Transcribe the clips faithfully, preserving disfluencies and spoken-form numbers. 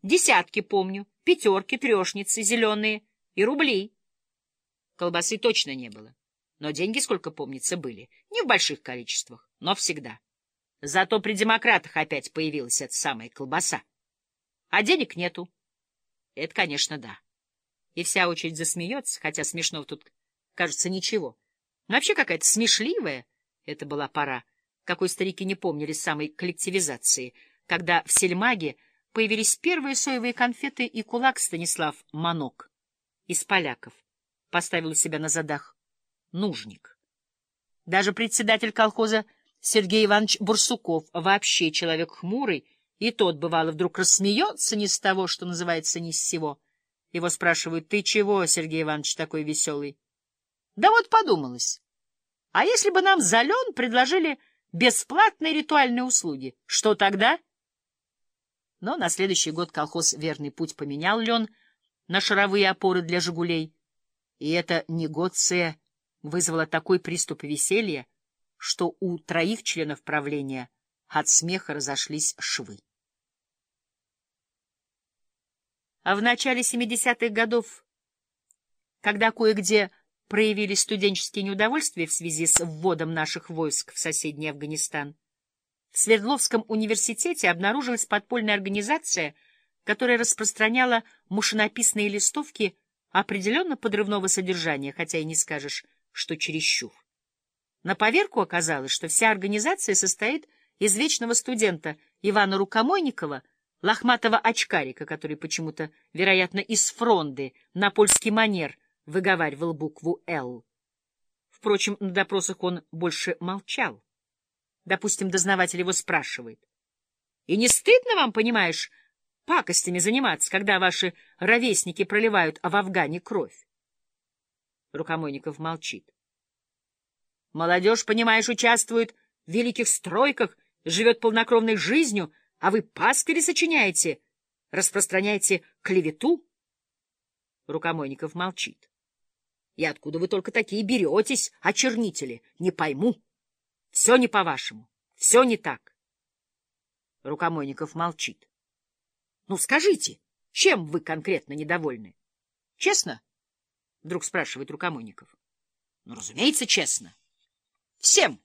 Десятки помню, пятерки, трешницы, зеленые и рубли. Колбасы точно не было, но деньги, сколько помнится, были. Не в больших количествах, но всегда. Зато при демократах опять появилась эта самая колбаса. А денег нету. Это, конечно, да. И вся очередь засмеется, хотя смешного тут, кажется, ничего. Но вообще какая-то смешливая это была пора, какой старики не помнили с самой коллективизации, когда в сельмаге появились первые соевые конфеты, и кулак Станислав Манок из поляков поставил у себя на задах нужник. Даже председатель колхоза Сергей Иванович Бурсуков, вообще человек хмурый, и тот, бывало, вдруг рассмеется ни с того, что называется, ни с сего. Его спрашивают: «Ты чего, Сергей Иванович, такой веселый?» Да вот подумалось, а если бы нам за лен предложили бесплатные ритуальные услуги, что тогда? Но на следующий год колхоз «Верный путь» поменял лен на шаровые опоры для «Жигулей», и эта негоция вызвала такой приступ веселья, что у троих членов правления от смеха разошлись швы. А в начале семидесятых годов, когда кое-где проявились студенческие неудовольствия в связи с вводом наших войск в соседний Афганистан, в Свердловском университете обнаружилась подпольная организация, которая распространяла машинописные листовки определенно подрывного содержания, хотя и не скажешь, что чересчур. На поверку оказалось, что вся организация состоит из вечного студента Ивана Рукомойникова, лохматого очкарика, который почему-то, вероятно, из фронды на польский манер выговаривал букву «Л». Впрочем, на допросах он больше молчал. Допустим, дознаватель его спрашивает: «И не стыдно вам, понимаешь, пакостями заниматься, когда ваши ровесники проливают в Афгане кровь?» Рукомойников молчит. «Молодежь, понимаешь, участвует в великих стройках, живет полнокровной жизнью, а вы пасквили сочиняете, распространяете клевету?» Рукомойников молчит. «И откуда вы только такие беретесь, очернители? Не пойму. Все не по-вашему, все не так». Рукомойников молчит. «Ну, скажите, чем вы конкретно недовольны?» «Честно?» — вдруг спрашивает Рукомойников. «Ну, разумеется, честно. Всем».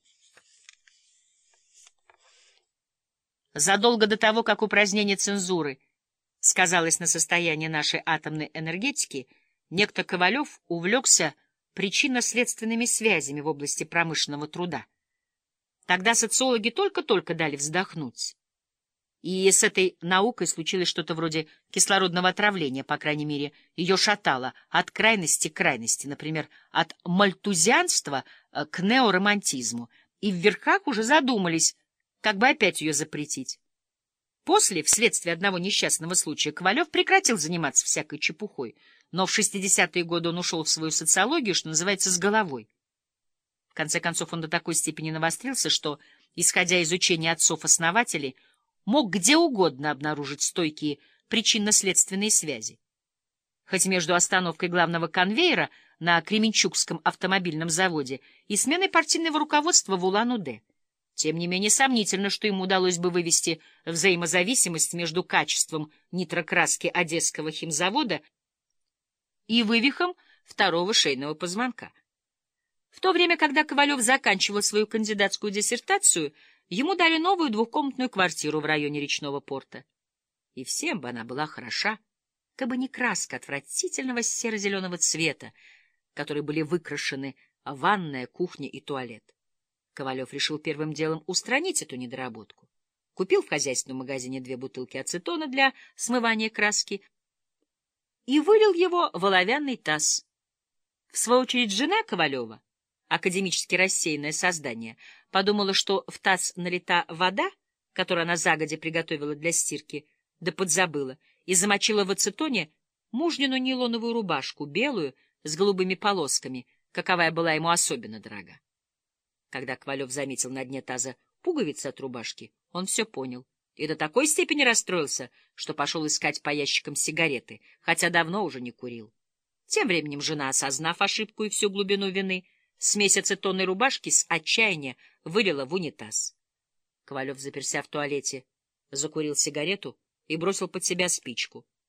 Задолго до того, как упразднение цензуры сказалось на состоянии нашей атомной энергетики, некто Ковалев увлекся причинно-следственными связями в области промышленного труда. Тогда социологи только-только дали вздохнуть. И с этой наукой случилось что-то вроде кислородного отравления, по крайней мере, ее шатало от крайности к крайности, например, от мальтузианства к неоромантизму, и в верхах уже задумались, как бы опять ее запретить. После, вследствие одного несчастного случая, Ковалев прекратил заниматься всякой чепухой, но в шестидесятые годы он ушел в свою социологию, что называется, с головой. В конце концов, он до такой степени навострился, что, исходя из учения отцов-основателей, мог где угодно обнаружить стойкие причинно-следственные связи. Хоть между остановкой главного конвейера на Кременчугском автомобильном заводе и сменой партийного руководства в Улан-Удэ. Тем не менее, сомнительно, что ему удалось бы вывести взаимозависимость между качеством нитрокраски Одесского химзавода и вывихом второго шейного позвонка. В то время, когда Ковалев заканчивал свою кандидатскую диссертацию, ему дали новую двухкомнатную квартиру в районе речного порта. И всем бы она была хороша, кабы не краска отвратительного серо-зеленого цвета, которой были выкрашены ванная, кухня и туалет. Ковалев решил первым делом устранить эту недоработку. Купил в хозяйственном магазине две бутылки ацетона для смывания краски и вылил его в оловянный таз. В свою очередь жена Ковалева, академически рассеянное создание, подумала, что в таз налита вода, которую она загодя приготовила для стирки, да подзабыла, и замочила в ацетоне мужнину нейлоновую рубашку, белую, с голубыми полосками, каковая была ему особенно дорога. Когда Ковалев заметил на дне таза пуговицы от рубашки, он все понял и до такой степени расстроился, что пошел искать по ящикам сигареты, хотя давно уже не курил. Тем временем жена, осознав ошибку и всю глубину вины, смесь ацетонной рубашки с отчаяния вылила в унитаз. Ковалев, заперся в туалете, закурил сигарету и бросил под себя спичку.